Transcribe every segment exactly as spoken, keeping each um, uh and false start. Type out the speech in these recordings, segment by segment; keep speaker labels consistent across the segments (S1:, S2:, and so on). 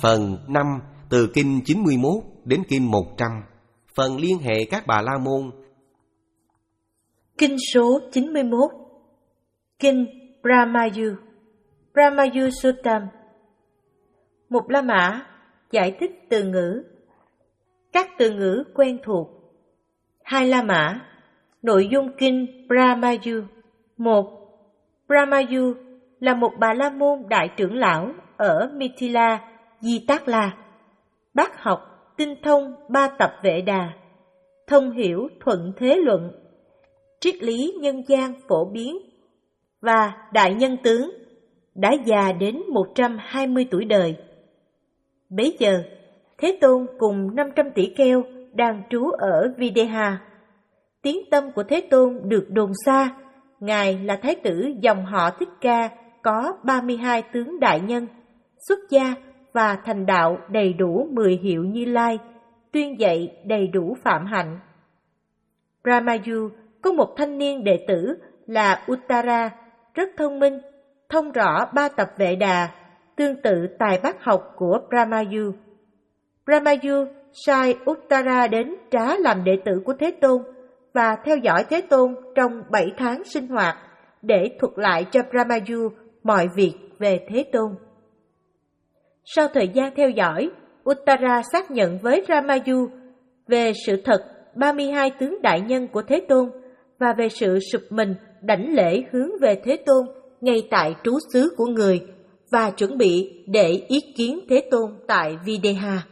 S1: Phần năm từ kinh chín mươi mốt đến kinh một trăm. Phần liên hệ các Bà La Môn.
S2: Kinh số chín mươi mốt. Kinh Brahmayu, Brahmayu Suttam. Một La Mã giải thích từ ngữ. Các từ ngữ quen thuộc. Hai La Mã. Nội dung kinh Brahmayu. Một. Brahmayu là một Bà La Môn đại trưởng lão ở Mithila, Di Tác La. Bác học, tinh thông ba tập Vệ Đà, thông hiểu thuận thế luận, triết lý nhân gian phổ biến và đại nhân tướng, đã già đến một trăm hai mươi tuổi đời. Bấy giờ, Thế Tôn cùng năm trăm tỷ kheo đang trú ở Videha. Tiếng tâm của Thế Tôn được đồn xa, Ngài là Thái tử dòng họ Thích Ca, có ba mươi hai tướng đại nhân, xuất gia và thành đạo đầy đủ mười hiệu Như Lai, tuyên dạy đầy đủ phạm hạnh. Brahmayu có một thanh niên đệ tử là Uttara, rất thông minh, thông rõ ba tập Vệ Đà, tương tự tài bác học của Brahmayu. Brahmayu sai Uttara đến trá làm đệ tử của Thế Tôn và theo dõi Thế Tôn trong bảy tháng sinh hoạt để thuật lại cho Brahmayu mọi việc về Thế Tôn. Sau thời gian theo dõi, Uttara xác nhận với Brahmayu về sự thật ba mươi hai tướng đại nhân của Thế Tôn và về sự sụp mình đảnh lễ hướng về Thế Tôn ngay tại trú xứ của người và chuẩn bị để ý kiến Thế Tôn tại Videha.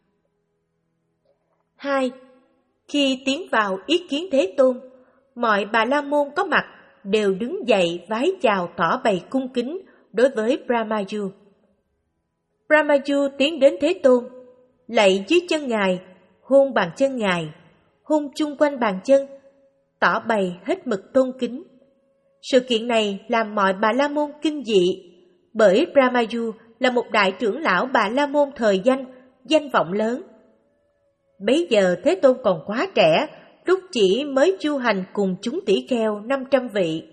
S2: Hai. Khi tiến vào ý kiến Thế Tôn, mọi Bà La Môn có mặt đều đứng dậy vái chào tỏ bày cung kính đối với Brahmayu. Brahmayu tiến đến Thế Tôn, lạy dưới chân Ngài, hôn bàn chân Ngài, hôn chung quanh bàn chân, tỏ bày hết mực tôn kính. Sự kiện này làm mọi Bà La Môn kinh dị, bởi Brahmayu là một đại trưởng lão Bà La Môn thời danh, danh vọng lớn. Bấy giờ Thế Tôn còn quá trẻ, lúc chỉ mới du hành cùng chúng tỷ kheo năm trăm vị.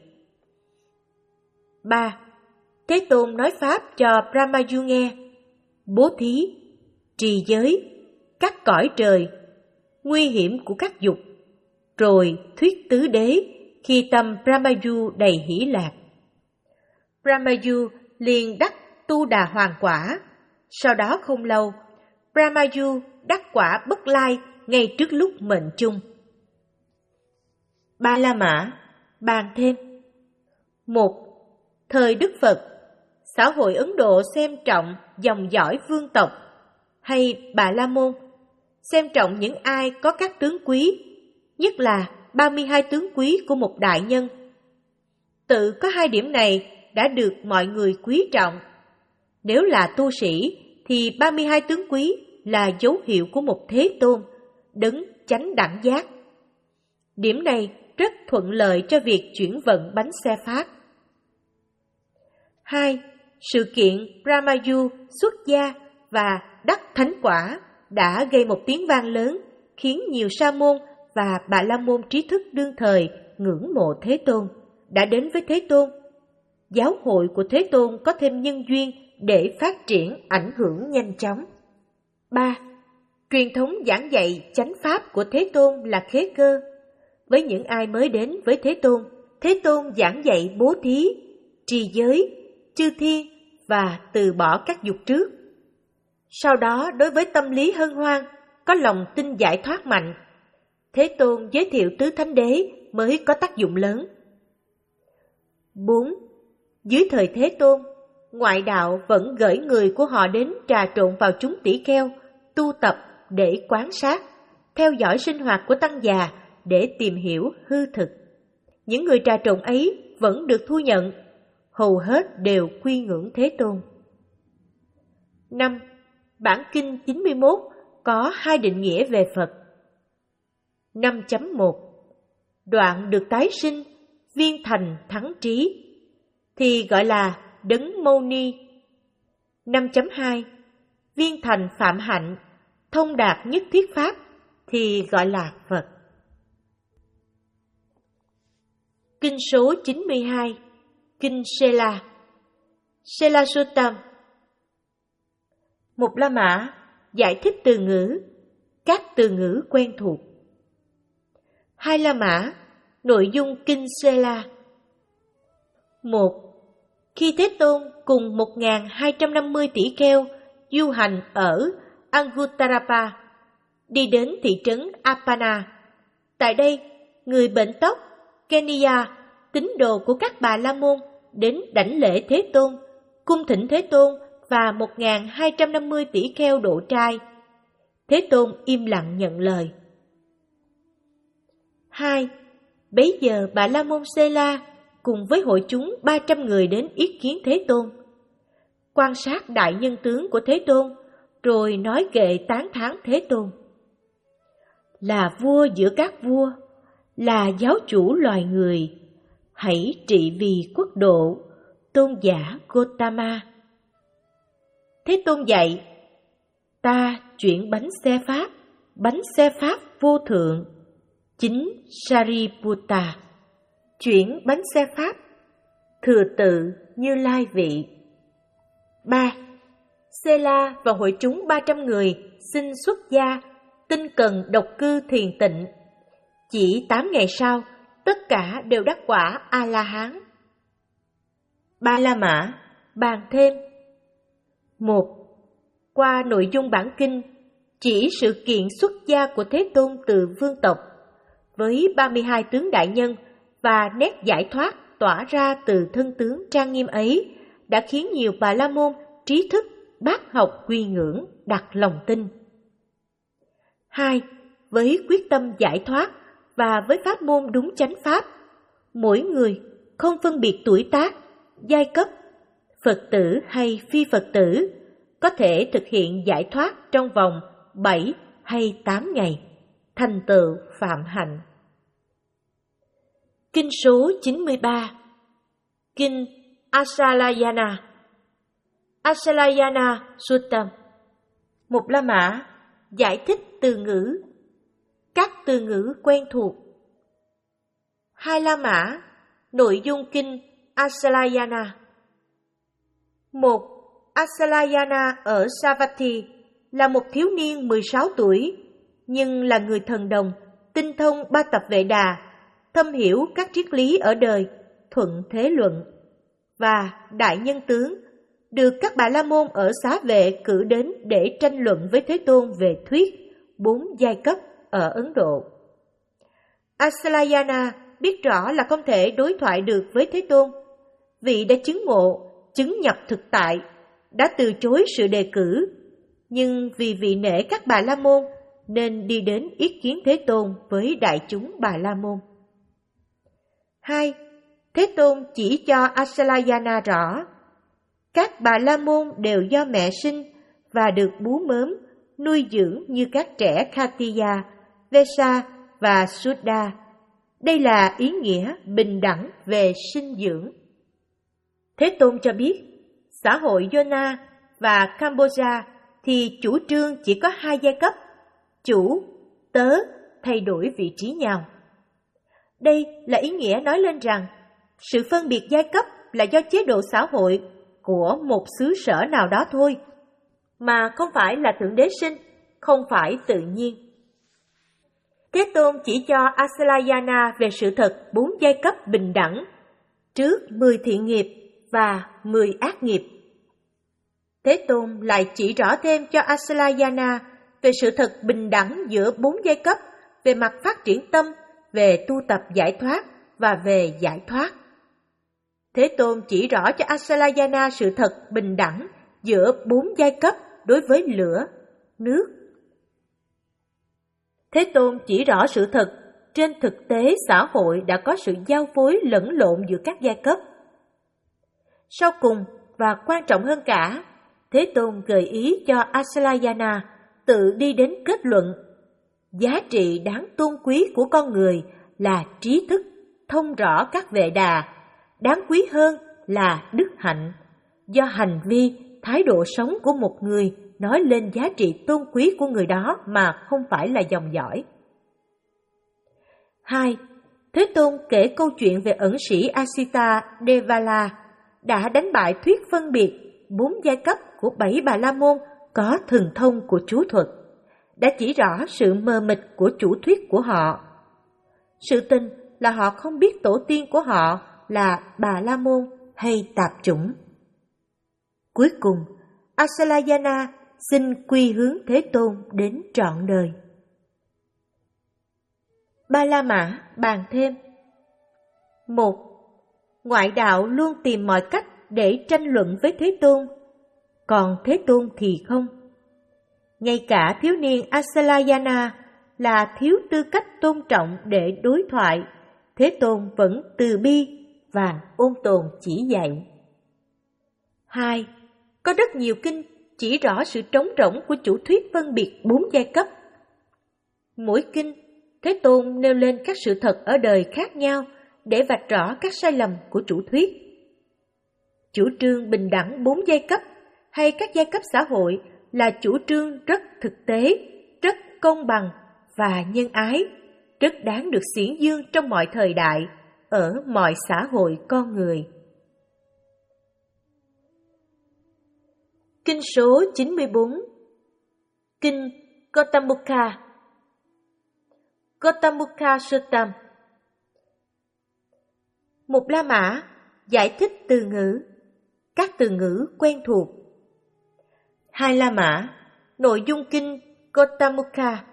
S2: Ba. Thế Tôn nói pháp cho Brahmayu nghe: bố thí, trì giới, các cõi trời, nguy hiểm của các dục, rồi thuyết tứ đế khi tâm Brahmayu đầy hỷ lạc. Brahmayu liền đắc Tu Đà Hoàng quả. Sau đó không lâu, Brahmayu đắc quả Bất Lai ngay trước lúc mệnh chung. Ba La Mã bàn thêm. Một. Thời Đức Phật, xã hội Ấn Độ xem trọng dòng dõi vương tộc hay Bà La Môn, xem trọng những ai có các tướng quý, nhất là ba mươi hai tướng quý của một đại nhân. Tự có hai điểm này đã được mọi người quý trọng. Nếu là tu sĩ thì ba mươi hai tướng quý là dấu hiệu của một Thế Tôn, đấng chánh đẳng giác. Điểm này rất thuận lợi cho việc chuyển vận bánh xe Pháp. Hai. Sự kiện Brahmayu xuất gia và đắc thánh quả đã gây một tiếng vang lớn, khiến nhiều sa môn và Bà La Môn trí thức đương thời ngưỡng mộ Thế Tôn, đã đến với Thế Tôn. Giáo hội của Thế Tôn có thêm nhân duyên để phát triển ảnh hưởng nhanh chóng. Ba. Truyền thống giảng dạy chánh pháp của Thế Tôn là khế cơ. Với những ai mới đến với Thế Tôn, Thế Tôn giảng dạy bố thí, trì giới, chư thiên và từ bỏ các dục trước. Sau đó, đối với tâm lý hân hoan, có lòng tin giải thoát mạnh, Thế Tôn giới thiệu tứ thánh đế mới có tác dụng lớn. Bốn. Dưới thời Thế Tôn, ngoại đạo vẫn gửi người của họ đến trà trộn vào chúng tỷ kheo, tu tập để quan sát, theo dõi sinh hoạt của tăng già để tìm hiểu hư thực. Những người trà trộn ấy vẫn được thu nhận, hầu hết đều quy ngưỡng Thế Tôn. Năm. Bản kinh chín mươi mốt có hai định nghĩa về Phật. năm chấm một. Đoạn được tái sinh, viên thành thắng trí, thì gọi là Đấng Mâu Ni. năm chấm hai. Viên thành phạm hạnh, thông đạt nhất thiết pháp, thì gọi là Phật. Kinh số chín mươi hai. Kinh Sela, Sela Suttam. Một La Mã giải thích từ ngữ, các từ ngữ quen thuộc. Hai La Mã, nội dung kinh Sela. Một. Khi Thế Tôn cùng một nghìn hai trăm năm mươi tỷ kheo du hành ở Anguttara, đi đến thị trấn Apana. Tại đây, người bệnh tóc Kenya, tín đồ của các Bà La Môn, đến đảnh lễ Thế Tôn, cung thỉnh Thế Tôn và một nghìn hai trăm năm mươi tỷ kheo độ trai. Thế Tôn im lặng nhận lời. Hai. Bấy giờ Bà La Môn Sê-la cùng với hội chúng ba trăm người đến yết kiến Thế Tôn. Quan sát đại nhân tướng của Thế Tôn, rồi nói kệ tán thán Thế Tôn. Là vua giữa các vua, là giáo chủ loài người, hãy trị vì quốc độ, tôn giả Gotama. Thế Tôn dạy, ta chuyển bánh xe Pháp, bánh xe Pháp vô thượng, chính Sariputta. Chuyển bánh xe Pháp, thừa tự Như Lai vị. Ba. Sê-la và hội chúng ba trăm người xin xuất gia, tinh cần độc cư thiền tịnh. Chỉ tám ngày sau, tất cả đều đắc quả A-la-hán. Ba La Mã bàn thêm. Một. Qua nội dung bản kinh, chỉ sự kiện xuất gia của Thế Tôn từ vương tộc, với ba mươi hai tướng đại nhân và nét giải thoát tỏa ra từ thân tướng trang nghiêm ấy, đã khiến nhiều Bà La Môn trí thức, bác học quy ngưỡng, đặt lòng tin. Hai. Với quyết tâm giải thoát và với pháp môn đúng chánh pháp, mỗi người không phân biệt tuổi tác, giai cấp, Phật tử hay phi Phật tử, có thể thực hiện giải thoát trong vòng bảy hay tám ngày, thành tựu phạm hạnh. Kinh số chín mươi ba. Kinh Asalayana. Asalayana Suttam. Một La Mã giải thích từ ngữ, các từ ngữ quen thuộc. Hai La Mã, nội dung kinh Asalayana. Một. Asalayana ở Savatthi là một thiếu niên mười sáu tuổi, nhưng là người thần đồng, tinh thông ba tập Vệ Đà, thâm hiểu các triết lý ở đời, thuận thế luận, và đại nhân tướng, được các Bà La Môn ở Xá Vệ cử đến để tranh luận với Thế Tôn về thuyết bốn giai cấp ở Ấn Độ. Asalayana biết rõ là không thể đối thoại được với Thế Tôn, vị đã chứng ngộ, chứng nhập thực tại, đã từ chối sự đề cử, nhưng vì vị nể các Bà La Môn nên đi đến yết kiến Thế Tôn với đại chúng Bà La Môn. Hai. Thế Tôn chỉ cho Asalayana rõ, các Bà La Môn đều do mẹ sinh và được bú mớm, nuôi dưỡng như các trẻ Khatiya, Vesa và Suddha. Đây là ý nghĩa bình đẳng về sinh dưỡng. Thế Tôn cho biết, xã hội Yona và Cambodia thì chủ trương chỉ có hai giai cấp, chủ, tớ thay đổi vị trí nhau. Đây là ý nghĩa nói lên rằng, sự phân biệt giai cấp là do chế độ xã hội của một xứ sở nào đó thôi, mà không phải là Thượng Đế sinh, không phải tự nhiên. Thế Tôn chỉ cho Asalayana về sự thật bốn giai cấp bình đẳng, trước mười thiện nghiệp và mười ác nghiệp. Thế Tôn lại chỉ rõ thêm cho Asalayana về sự thật bình đẳng giữa bốn giai cấp về mặt phát triển tâm, về tu tập giải thoát và về giải thoát. Thế Tôn chỉ rõ cho Asalayana sự thật bình đẳng giữa bốn giai cấp đối với lửa, nước. Thế Tôn chỉ rõ sự thật trên thực tế xã hội đã có sự giao phối lẫn lộn giữa các giai cấp. Sau cùng và quan trọng hơn cả, Thế Tôn gợi ý cho Asalayana tự đi đến kết luận, giá trị đáng tôn quý của con người là trí thức, thông rõ các Vệ Đà, đáng quý hơn là đức hạnh, do hành vi, thái độ sống của một người nói lên giá trị tôn quý của người đó mà không phải là dòng dõi. Hai. Thế Tôn kể câu chuyện về ẩn sĩ Asita Devala đã đánh bại thuyết phân biệt bốn giai cấp của bảy Bà La Môn có thần thông của chú thuật, đã chỉ rõ sự mờ mịt của chủ thuyết của họ. Sự tình là họ không biết tổ tiên của họ là Bà La Môn hay tạp chủng. Cuối cùng, Asalayana xin quy hướng Thế Tôn đến trọn đời. Ba La Mã bàn thêm. Một, ngoại đạo luôn tìm mọi cách để tranh luận với Thế Tôn, còn Thế Tôn thì không. Ngay cả thiếu niên Asalayana là thiếu tư cách tôn trọng để đối thoại, Thế Tôn vẫn từ bi và ôn tồn chỉ dạy. Hai, có rất nhiều kinh chỉ rõ sự trống rỗng của chủ thuyết phân biệt bốn giai cấp. Mỗi kinh, Thế Tôn nêu lên các sự thật ở đời khác nhau để vạch rõ các sai lầm của chủ thuyết. Chủ trương bình đẳng bốn giai cấp hay các giai cấp xã hội là chủ trương rất thực tế, rất công bằng và nhân ái, rất đáng được xiển dương trong mọi thời đại, ở mọi xã hội con người. Kinh số chín mươi bốn. Kinh Gautamukha. Gautamukha Suttam. Một La Mã giải thích từ ngữ, các từ ngữ quen thuộc. Hai La Mã, nội dung kinh Gautamukha.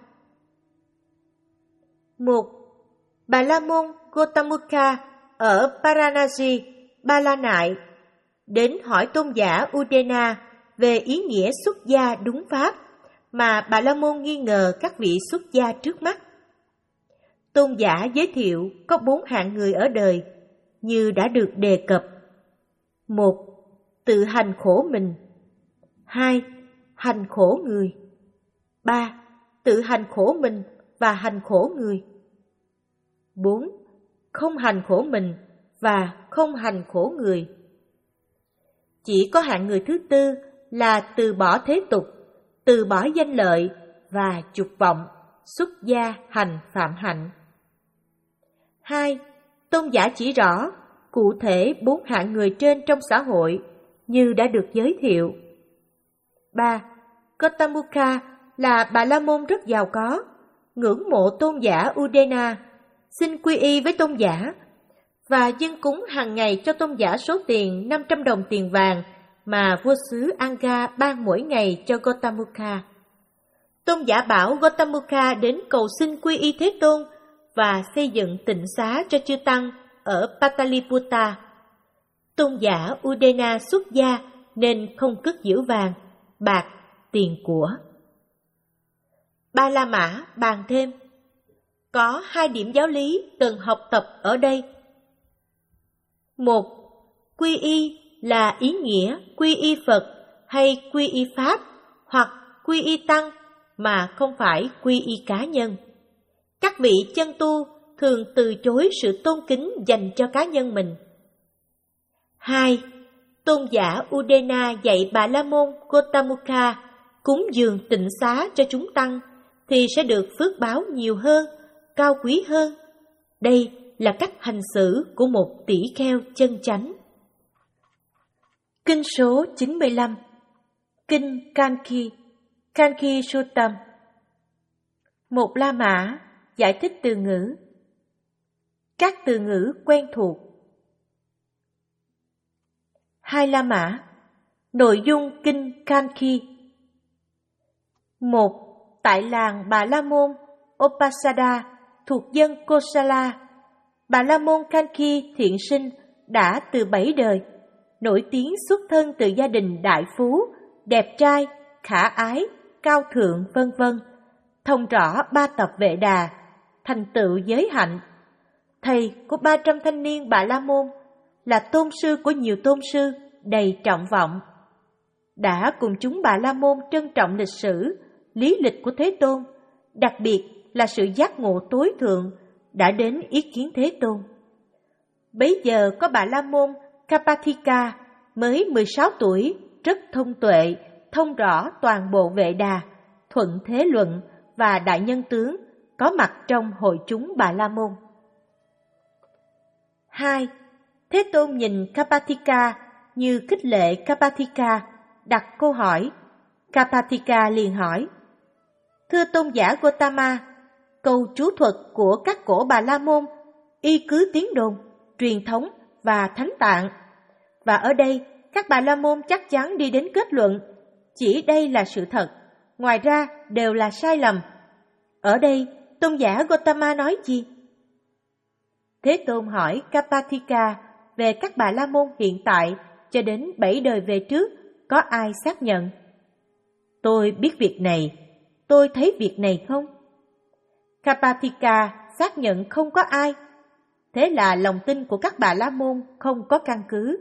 S2: Một. Bà La Môn Gautamukha ở Paranasi, Ba La Nại, đến hỏi tôn giả Udena về ý nghĩa xuất gia đúng pháp mà Bà La Môn nghi ngờ các vị xuất gia trước mắt. Tôn giả giới thiệu có bốn hạng người ở đời như đã được đề cập. Một. Tự hành khổ mình. Hai. Hành khổ người. Ba. Tự hành khổ mình và hành khổ người. Bốn. Không hành khổ mình và không hành khổ người. Chỉ có hạng người thứ tư là từ bỏ thế tục, từ bỏ danh lợi và dục vọng, xuất gia hành phạm hạnh. Hai. Tôn giả chỉ rõ cụ thể bốn hạng người trên trong xã hội như đã được giới thiệu. Ba. Gautamukha là Bà La Môn rất giàu có, ngưỡng mộ tôn giả Udena, xin quy y với tôn giả và dâng cúng hàng ngày cho tôn giả số tiền năm trăm đồng tiền vàng mà vua xứ Anga ban mỗi ngày cho Gautamukha. Tôn giả bảo Gautamukha đến cầu xin quy y Thế Tôn và xây dựng tịnh xá cho chư tăng ở Pataliputta. Tôn giả Udena xuất gia nên không cất giữ vàng, bạc, tiền của. Ba La Mã bàn thêm. Có hai điểm giáo lý cần học tập ở đây. Một. Quy y là ý nghĩa quy y Phật hay quy y Pháp hoặc quy y Tăng mà không phải quy y cá nhân. Các vị chân tu thường từ chối sự tôn kính dành cho cá nhân mình. Hai. Tôn giả Udena dạy Bà La Môn Gautamukha cúng dường tịnh xá cho chúng tăng thì sẽ được phước báo nhiều hơn, cao quý hơn. Đây là cách hành xử của một tỷ kheo chân chánh. Kinh số chín mươi lăm. Kinh Kanki, Kanki Suttam. Một La Mã giải thích từ ngữ, các từ ngữ quen thuộc. Hai La Mã, nội dung kinh Kanki. Một. Tại làng Bà La Môn Upasada thuộc dân Kosala, Bà La Môn Kanki thiện sinh đã từ bảy đời, nổi tiếng xuất thân từ gia đình đại phú, đẹp trai, khả ái, cao thượng vân vân, thông rõ ba tập Vệ Đà, thành tựu giới hạnh. Thầy của ba trăm thanh niên Bà La Môn, là tôn sư của nhiều tôn sư, đầy trọng vọng. Đã cùng chúng Bà La Môn trân trọng lịch sử, lý lịch của Thế Tôn, đặc biệt là sự giác ngộ tối thượng, đã đến ý kiến Thế Tôn. Bấy giờ có Bà La Môn Kapathika, mới mười sáu tuổi, rất thông tuệ, thông rõ toàn bộ Vệ Đà, thuận thế luận và đại nhân tướng, có mặt trong hội chúng Bà La Môn. Hai. Thế Tôn nhìn Kapathika như khích lệ Kapathika, đặt câu hỏi: Kapatika liền hỏi: Thưa tôn giả Gotama, câu chú thuật của các cổ Bà La Môn y cứ tiếng đồn, truyền thống và thánh tạng. Và ở đây, các Bà La Môn chắc chắn đi đến kết luận chỉ đây là sự thật, ngoài ra đều là sai lầm. Ở đây, tôn giả Gotama nói gì? Thế Tôn hỏi Kapatika về các Bà La Môn hiện tại cho đến bảy đời về trước, có ai xác nhận? Tôi biết việc này, tôi thấy việc này không? Kapatika xác nhận không có ai. Thế là lòng tin của các Bà La Môn không có căn cứ.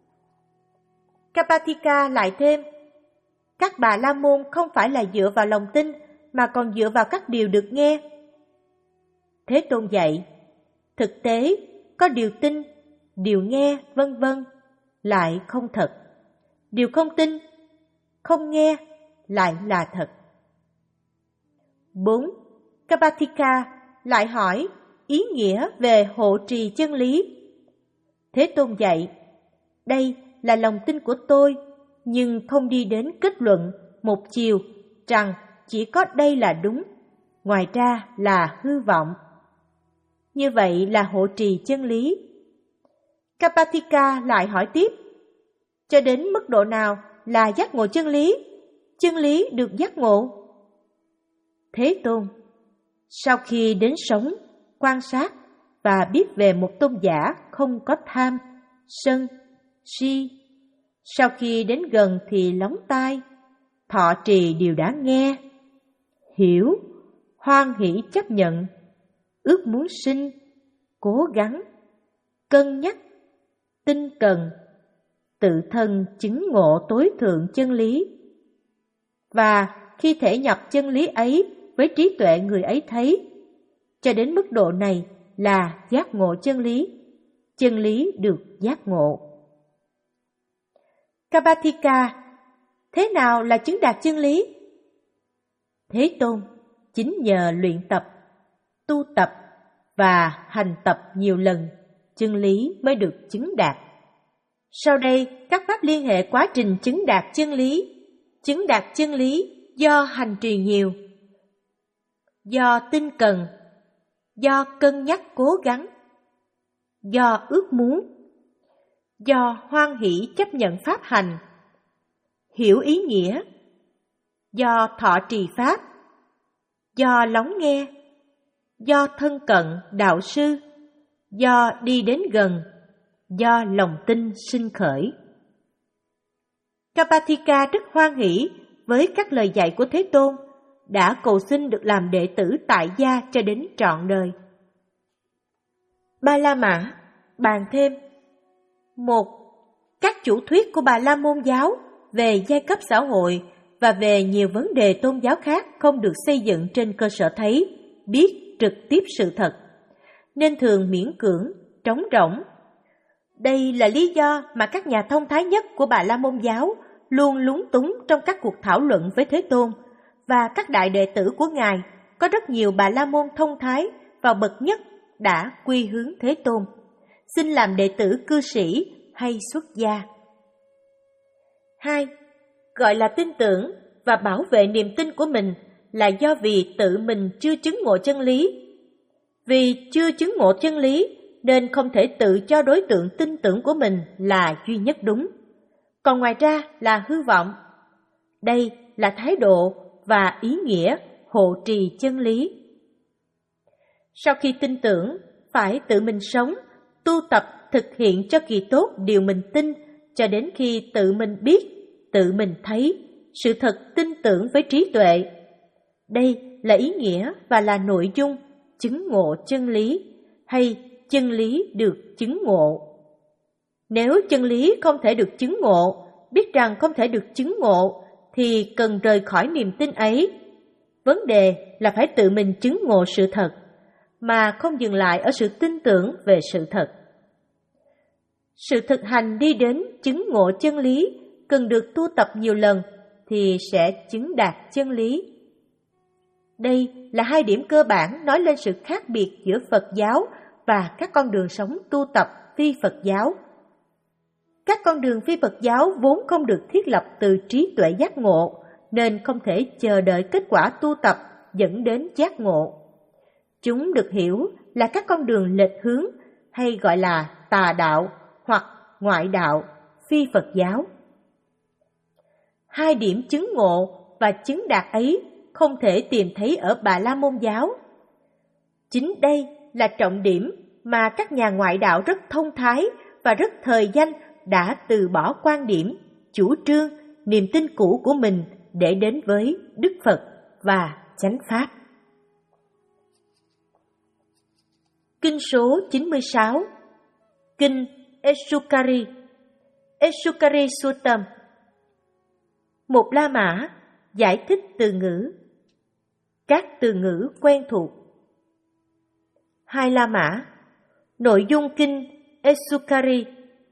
S2: Kapatika lại thêm: các Bà La Môn không phải là dựa vào lòng tin, mà còn dựa vào các điều được nghe. Thế Tôn dạy: thực tế, có điều tin, điều nghe, vân vân lại không thật. Điều không tin, không nghe lại là thật. bốn. Kapatika lại hỏi ý nghĩa về hộ trì chân lý. Thế Tôn dạy: đây là lòng tin của tôi, nhưng không đi đến kết luận một chiều rằng chỉ có đây là đúng, ngoài ra là hư vọng. Như vậy là hộ trì chân lý. Kapatika lại hỏi tiếp: cho đến mức độ nào là giác ngộ chân lý? Chân lý được giác ngộ? Thế Tôn: sau khi đến sống, quan sát và biết về một tôn giả không có tham, sân, si. Sau khi đến gần thì lóng tai, thọ trì điều đã nghe, hiểu, hoan hỷ chấp nhận, ước muốn sinh, cố gắng, cân nhắc, tinh cần, tự thân chứng ngộ tối thượng chân lý. Và khi thể nhập chân lý ấy với trí tuệ người ấy thấy, cho đến mức độ này là giác ngộ chân lý, chân lý được giác ngộ. Kapatika: thế nào là chứng đạt chân lý? Thế Tôn: chính nhờ luyện tập, tu tập và hành tập nhiều lần, chân lý mới được chứng đạt. Sau đây, các pháp liên hệ quá trình chứng đạt chân lý. Chứng đạt chân lý do hành trì nhiều, do tinh cần, do cân nhắc cố gắng, do ước muốn, do hoan hỷ chấp nhận pháp hành, hiểu ý nghĩa, do thọ trì pháp, do lắng nghe, do thân cận đạo sư, do đi đến gần, do lòng tin sinh khởi. Kapatika rất hoan hỷ với các lời dạy của Thế Tôn, đã cầu xin được làm đệ tử tại gia cho đến trọn đời. Ba La Mã bàn thêm: một. Các chủ thuyết của Bà La Môn giáo về giai cấp xã hội và về nhiều vấn đề tôn giáo khác không được xây dựng trên cơ sở thấy, biết trực tiếp sự thật, nên thường miễn cưỡng, trống rỗng. Đây là lý do mà các nhà thông thái nhất của Bà La Môn giáo luôn lúng túng trong các cuộc thảo luận với Thế Tôn, và các đại đệ tử của Ngài có rất nhiều Bà La Môn thông thái và bậc nhất đã quy hướng Thế Tôn, xin làm đệ tử cư sĩ hay xuất gia. Hai. Gọi là tin tưởng và bảo vệ niềm tin của mình là do vì tự mình chưa chứng ngộ chân lý. Vì chưa chứng ngộ chân lý nên không thể tự cho đối tượng tin tưởng của mình là duy nhất đúng, còn ngoài ra là hư vọng. Đây là thái độ và ý nghĩa hộ trì chân lý. Sau khi tin tưởng, phải tự mình sống, tu tập thực hiện cho kỳ tốt điều mình tin, cho đến khi tự mình biết, tự mình thấy sự thật tin tưởng với trí tuệ. Đây là ý nghĩa và là nội dung chứng ngộ chân lý, hay chân lý được chứng ngộ. Nếu chân lý không thể được chứng ngộ, biết rằng không thể được chứng ngộ, thì cần rời khỏi niềm tin ấy. Vấn đề là phải tự mình chứng ngộ sự thật, mà không dừng lại ở sự tin tưởng về sự thật. Sự thực hành đi đến chứng ngộ chân lý cần được tu tập nhiều lần thì sẽ chứng đạt chân lý. Đây là hai điểm cơ bản nói lên sự khác biệt giữa Phật giáo và các con đường sống tu tập phi Phật giáo. Các con đường phi Phật giáo vốn không được thiết lập từ trí tuệ giác ngộ, nên không thể chờ đợi kết quả tu tập dẫn đến giác ngộ. Chúng được hiểu là các con đường lệch hướng hay gọi là tà đạo hoặc ngoại đạo, phi Phật giáo. Hai điểm chứng ngộ và chứng đạt ấy không thể tìm thấy ở Bà La Môn giáo. Chính đây là trọng điểm mà các nhà ngoại đạo rất thông thái và rất thời danh đã từ bỏ quan điểm, chủ trương, niềm tin cũ của mình để đến với Đức Phật và chánh Pháp. Kinh số chín mươi sáu, Kinh Esukari, Esukari Suttam. Một La Mã giải thích từ ngữ. Các từ ngữ quen thuộc. Hai La Mã, nội dung kinh Esukari.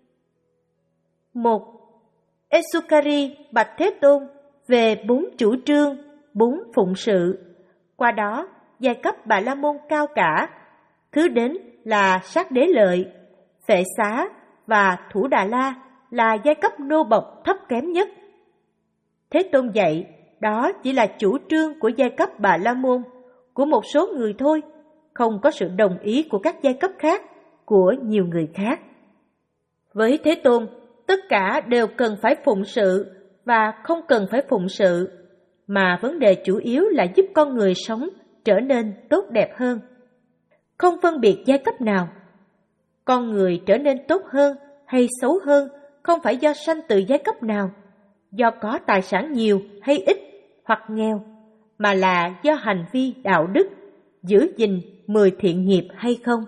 S2: Một. Esukari bạch Thế Tôn về bốn chủ trương, bốn phụng sự. Qua đó, giai cấp Bà La Môn cao cả. Thứ đến là Sát Đế Lợi, Phệ Xá và Thủ Đà La là giai cấp nô bộc thấp kém nhất. Thế Tôn dạy, đó chỉ là chủ trương của giai cấp Bà La Môn, của một số người thôi, không có sự đồng ý của các giai cấp khác, của nhiều người khác. Với Thế Tôn, tất cả đều cần phải phụng sự và không cần phải phụng sự, mà vấn đề chủ yếu là giúp con người sống trở nên tốt đẹp hơn. Không phân biệt giai cấp nào. Con người trở nên tốt hơn hay xấu hơn không phải do sanh từ giai cấp nào, do có tài sản nhiều hay ít hoặc nghèo, mà là do hành vi đạo đức, giữ gìn mười thiện nghiệp hay không.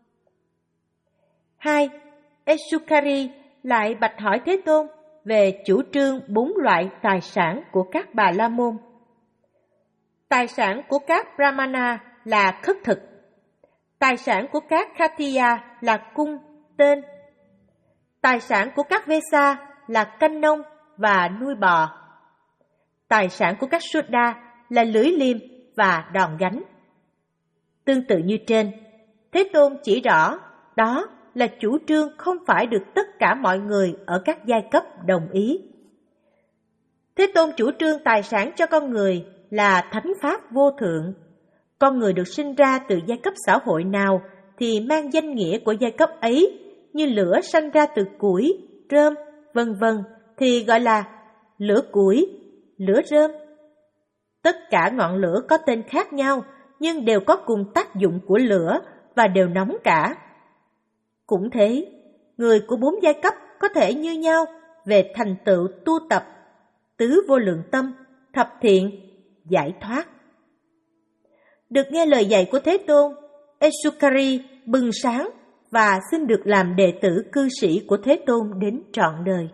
S2: Hai. Esukari lại bạch hỏi Thế Tôn về chủ trương bốn loại tài sản của các Bà La Môn. Tài sản của các Brahmana là khất thực. Tài sản của các Khattiya là cung, tên. Tài sản của các Vesa là canh nông và nuôi bò. Tài sản của các Sudha là lưỡi liềm và đòn gánh. Tương tự như trên, Thế Tôn chỉ rõ đó là chủ trương không phải được tất cả mọi người ở các giai cấp đồng ý. Thế Tôn chủ trương tài sản cho con người là thánh pháp vô thượng. Con người được sinh ra từ giai cấp xã hội nào thì mang danh nghĩa của giai cấp ấy, như lửa sanh ra từ củi, rơm, vân vân thì gọi là lửa củi, lửa rơm. Tất cả ngọn lửa có tên khác nhau nhưng đều có cùng tác dụng của lửa và đều nóng cả. Cũng thế, người của bốn giai cấp có thể như nhau về thành tựu tu tập, tứ vô lượng tâm, thập thiện, giải thoát. Được nghe lời dạy của Thế Tôn, Esukari bừng sáng và xin được làm đệ tử cư sĩ của Thế Tôn đến trọn đời.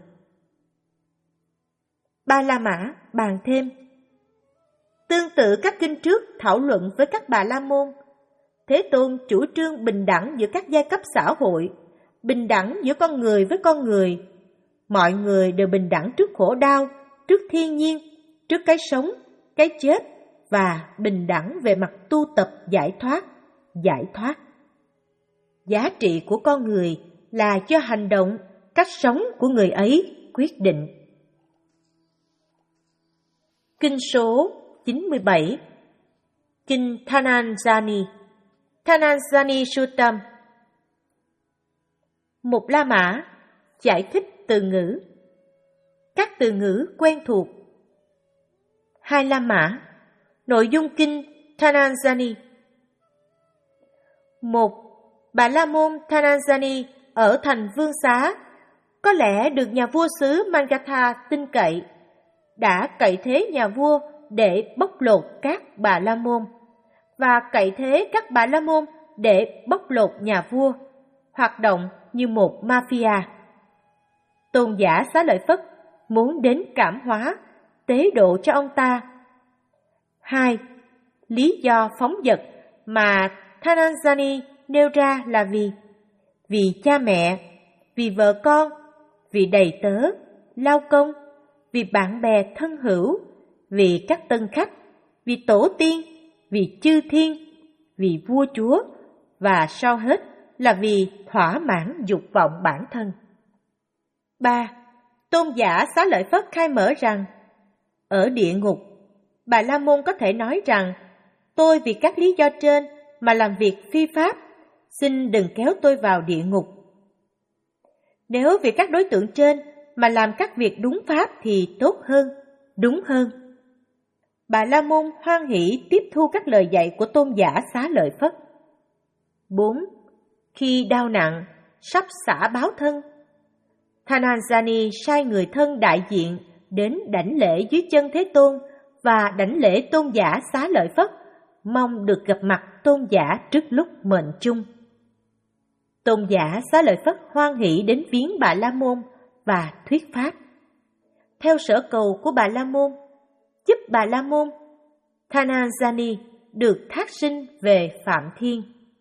S2: Ba La Mã bàn thêm. Tương tự các kinh trước thảo luận với các Bà La Môn, Thế Tôn chủ trương bình đẳng giữa các giai cấp xã hội, bình đẳng giữa con người với con người. Mọi người đều bình đẳng trước khổ đau, trước thiên nhiên, trước cái sống, cái chết và bình đẳng về mặt tu tập giải thoát, giải thoát. Giá trị của con người là do hành động, cách sống của người ấy quyết định. Kinh số chín mươi bảy, Kinh Thananjani, Thananjani Suttam. Một La Mã giải thích từ ngữ. Các từ ngữ quen thuộc. Hai La Mã, nội dung kinh Thananjani. Một. Bà La Môn Thananjani ở thành Vương Xá, có lẽ được nhà vua xứ Magadha tin cậy, đã cậy thế nhà vua để bóc lột các Bà La Môn, và cậy thế các Bà La Môn để bóc lột nhà vua, hoạt động như một mafia. Tôn giả Xá Lợi Phất muốn đến cảm hóa, tế độ cho ông ta. Hai. Lý do phóng dật mà Thananjani nêu ra là vì vì cha mẹ, vì vợ con, vì đầy tớ, lao công, vì bạn bè thân hữu, vì các tân khách, vì tổ tiên, vì chư thiên, vì vua chúa, và sau hết là vì thỏa mãn dục vọng bản thân. Ba. Tôn giả Xá Lợi Phất khai mở rằng, ở địa ngục, Bà La Môn có thể nói rằng, tôi vì các lý do trên mà làm việc phi pháp, xin đừng kéo tôi vào địa ngục. Nếu vì các đối tượng trên mà làm các việc đúng pháp thì tốt hơn, đúng hơn. Bà La Môn hoan hỷ tiếp thu các lời dạy của tôn giả Xá Lợi Phất. bốn. Khi đau nặng, sắp xả báo thân, Thananjani sai người thân đại diện đến đảnh lễ dưới chân Thế Tôn và đảnh lễ tôn giả Xá Lợi Phất, mong được gặp mặt tôn giả trước lúc mệnh chung. Tôn giả Xá Lợi Phất hoan hỷ đến viếng Bà La Môn và thuyết pháp. Theo sở cầu của Bà La Môn, giúp Bà La Môn, Thananjani được thác sinh về Phạm Thiên.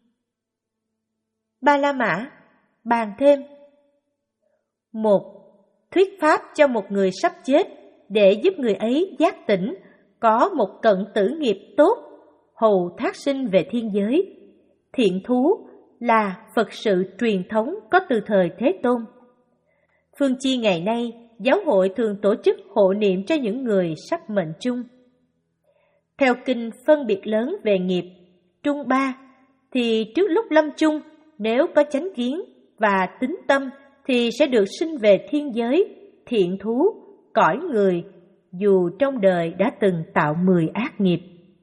S2: Ba La Mã bàn thêm. Một. Thuyết pháp cho một người sắp chết để giúp người ấy giác tỉnh, có một cận tử nghiệp tốt, hầu thác sinh về thiên giới. Thiện thú là Phật sự truyền thống có từ thời Thế Tôn. Phương Chi ngày nay, giáo hội thường tổ chức hộ niệm cho những người sắp mệnh chung. Theo kinh phân biệt lớn về nghiệp, trung ba, thì trước lúc lâm chung, nếu có chánh kiến và tín tâm thì sẽ được sinh về thiên giới, thiện thú, cõi người, dù trong đời đã từng tạo mười ác nghiệp.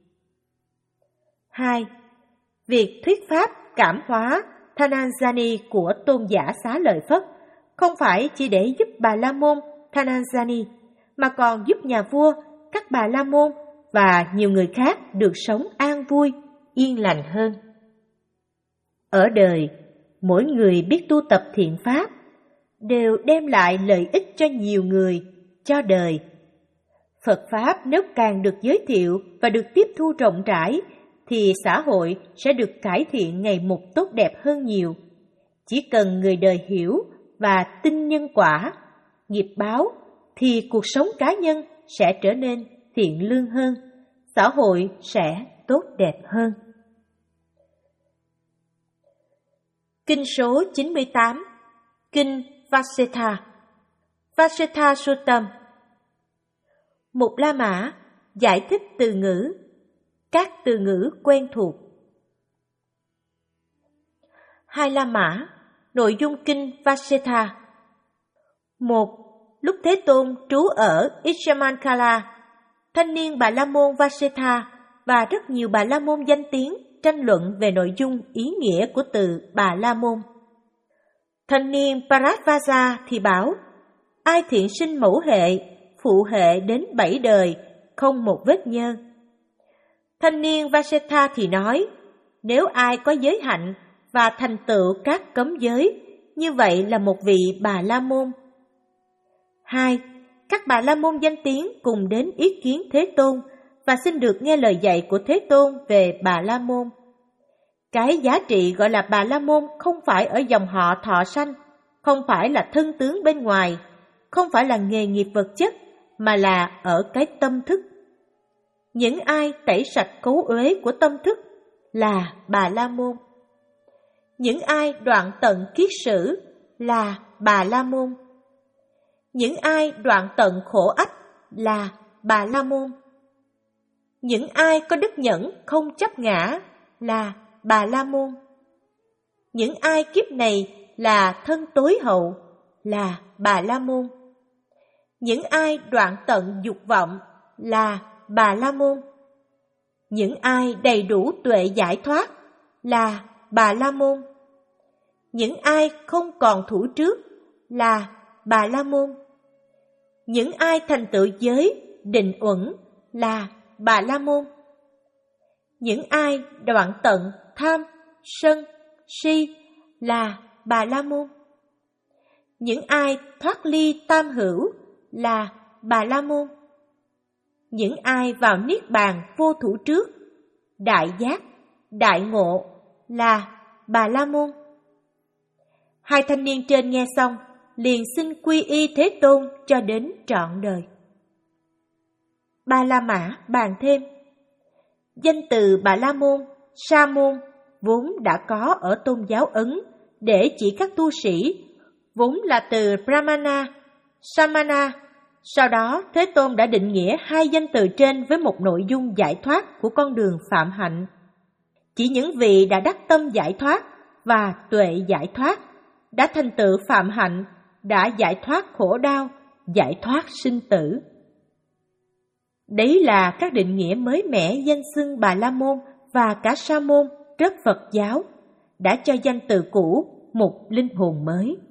S2: Hai. Việc thuyết pháp cảm hóa Thananjani của tôn giả Xá Lợi Phất không phải chỉ để giúp Bà La Môn Thananjani, mà còn giúp nhà vua, các Bà La Môn và nhiều người khác được sống an vui, yên lành hơn. Ở đời, mỗi người biết tu tập thiện pháp đều đem lại lợi ích cho nhiều người, cho đời. Phật Pháp nếu càng được giới thiệu và được tiếp thu rộng rãi, thì xã hội sẽ được cải thiện ngày một tốt đẹp hơn nhiều. Chỉ cần người đời hiểu và tin nhân quả, nghiệp báo, thì cuộc sống cá nhân sẽ trở nên thiện lương hơn, xã hội sẽ tốt đẹp hơn. Kinh số chín mươi tám, Kinh Vasetha, Vasetha Suttam. Một La Mã giải thích từ ngữ, các từ ngữ quen thuộc. Hai La Mã, nội dung kinh Vasetha. Một. Lúc Thế Tôn trú ở Ishamankala, thanh niên Bà La Môn Vasetha và rất nhiều Bà La Môn danh tiếng tranh luận về nội dung ý nghĩa của từ Bà La Môn. Thanh niên Bharadvaja thì bảo, ai thiện sinh mẫu hệ, phụ hệ đến bảy đời, không một vết nhơ. Thanh niên Vasetha thì nói, nếu ai có giới hạnh và thành tựu các cấm giới, như vậy là một vị Bà La Môn. Hai. Các Bà La Môn danh tiếng cùng đến ý kiến Thế Tôn và xin được nghe lời dạy của Thế Tôn về Bà La Môn. Cái giá trị gọi là Bà La Môn không phải ở dòng họ thọ sanh, không phải là thân tướng bên ngoài, không phải là nghề nghiệp vật chất, mà là ở cái tâm thức. Những ai tẩy sạch cấu uế của tâm thức là Bà La Môn. Những ai đoạn tận kiết sử là Bà La Môn. Những ai đoạn tận khổ ách là Bà La Môn. Những ai có đức nhẫn không chấp ngã là Bà La Môn. Những ai kiếp này là thân tối hậu là Bà La Môn. Những ai đoạn tận dục vọng là Bà La Môn. Những ai đầy đủ tuệ giải thoát là Bà La Môn. Những ai không còn thủ trước là Bà La Môn. Những ai thành tựu giới định uẩn là Bà La Môn. Những ai đoạn tận tham, sân, si là Bà La Môn. Những ai thoát ly tam hữu là Bà La Môn. Những ai vào niết bàn vô thủ trước, đại giác, đại ngộ là Bà La Môn. Hai thanh niên trên nghe xong, liền xin quy y Thế Tôn cho đến trọn đời. Ba La Mã bàn thêm, danh từ Bà La Môn, Sa Môn vốn đã có ở tôn giáo Ấn để chỉ các tu sĩ, vốn là từ Brahmana, Samana, Sau đó, Thế Tôn đã định nghĩa hai danh từ trên với một nội dung giải thoát của con đường phạm hạnh. Chỉ những vị đã đắc tâm giải thoát và tuệ giải thoát, đã thành tựu phạm hạnh, đã giải thoát khổ đau, giải thoát sinh tử. Đấy là các định nghĩa mới mẻ danh xưng Bà La Môn và cả Sa Môn rất Phật giáo, đã cho danh từ cũ một linh hồn mới.